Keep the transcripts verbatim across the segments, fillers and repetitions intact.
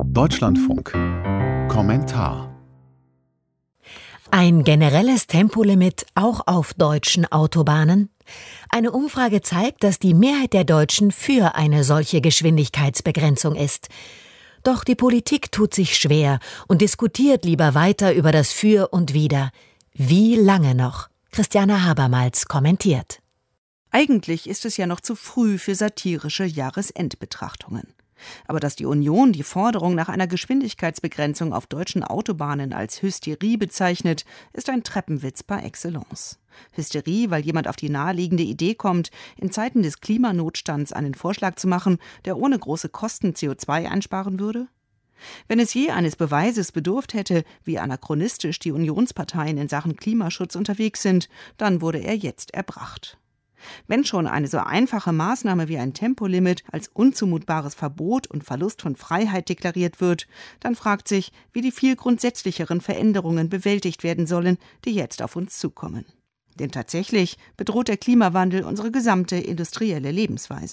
Deutschlandfunk. Kommentar. Ein generelles Tempolimit auch auf deutschen Autobahnen? Eine Umfrage zeigt, dass die Mehrheit der Deutschen für eine solche Geschwindigkeitsbegrenzung ist. Doch die Politik tut sich schwer und diskutiert lieber weiter über das Für und Wider. Wie lange noch? Christiane Habermals kommentiert. Eigentlich ist es ja noch zu früh für satirische Jahresendbetrachtungen. Aber dass die Union die Forderung nach einer Geschwindigkeitsbegrenzung auf deutschen Autobahnen als Hysterie bezeichnet, ist ein Treppenwitz par excellence. Hysterie, weil jemand auf die naheliegende Idee kommt, in Zeiten des Klimanotstands einen Vorschlag zu machen, der ohne große Kosten C O zwei einsparen würde? Wenn es je eines Beweises bedurft hätte, wie anachronistisch die Unionsparteien in Sachen Klimaschutz unterwegs sind, dann wurde er jetzt erbracht. Wenn schon eine so einfache Maßnahme wie ein Tempolimit als unzumutbares Verbot und Verlust von Freiheit deklariert wird, dann fragt sich, wie die viel grundsätzlicheren Veränderungen bewältigt werden sollen, die jetzt auf uns zukommen. Denn tatsächlich bedroht der Klimawandel unsere gesamte industrielle Lebensweise.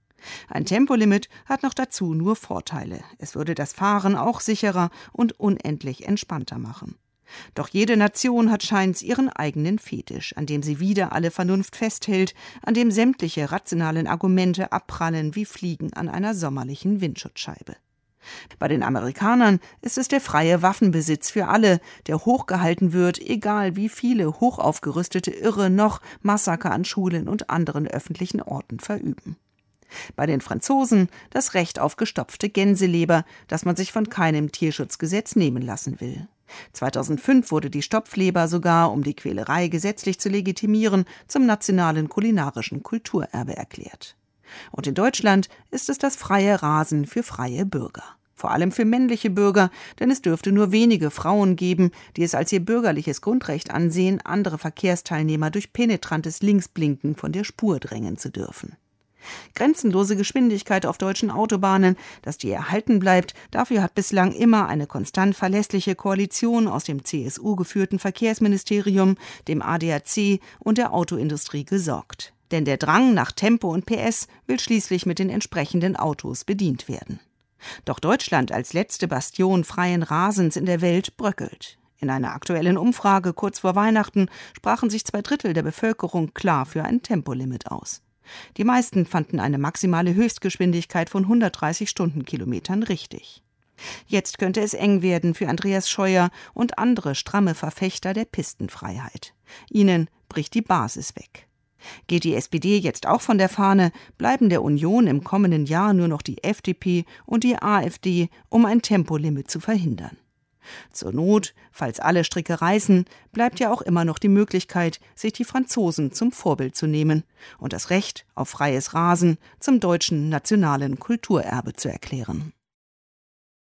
Ein Tempolimit hat noch dazu nur Vorteile. Es würde das Fahren auch sicherer und unendlich entspannter machen. Doch jede Nation hat scheint's ihren eigenen Fetisch, an dem sie wider alle Vernunft festhält, an dem sämtliche rationalen Argumente abprallen wie Fliegen an einer sommerlichen Windschutzscheibe. Bei den Amerikanern ist es der freie Waffenbesitz für alle, der hochgehalten wird, egal wie viele hochaufgerüstete Irre noch Massaker an Schulen und anderen öffentlichen Orten verüben. Bei den Franzosen das Recht auf gestopfte Gänseleber, das man sich von keinem Tierschutzgesetz nehmen lassen will. zweitausendfünf wurde die Stopfleber sogar, um die Quälerei gesetzlich zu legitimieren, zum nationalen kulinarischen Kulturerbe erklärt. Und in Deutschland ist es das freie Rasen für freie Bürger. Vor allem für männliche Bürger, denn es dürfte nur wenige Frauen geben, die es als ihr bürgerliches Grundrecht ansehen, andere Verkehrsteilnehmer durch penetrantes Linksblinken von der Spur drängen zu dürfen. Grenzenlose Geschwindigkeit auf deutschen Autobahnen, dass die erhalten bleibt, dafür hat bislang immer eine konstant verlässliche Koalition aus dem C S U-geführten Verkehrsministerium, dem A D A C und der Autoindustrie gesorgt. Denn der Drang nach Tempo und P S will schließlich mit den entsprechenden Autos bedient werden. Doch Deutschland als letzte Bastion freien Rasens in der Welt bröckelt. In einer aktuellen Umfrage kurz vor Weihnachten sprachen sich zwei Drittel der Bevölkerung klar für ein Tempolimit aus. Die meisten fanden eine maximale Höchstgeschwindigkeit von hundertdreißig Stundenkilometern richtig. Jetzt könnte es eng werden für Andreas Scheuer und andere stramme Verfechter der Pistenfreiheit. Ihnen bricht die Basis weg. Geht die S P D jetzt auch von der Fahne, bleiben der Union im kommenden Jahr nur noch die F D P und die A f D, um ein Tempolimit zu verhindern. Zur Not, falls alle Stricke reißen, bleibt ja auch immer noch die Möglichkeit, sich die Franzosen zum Vorbild zu nehmen und das Recht auf freies Rasen zum deutschen nationalen Kulturerbe zu erklären.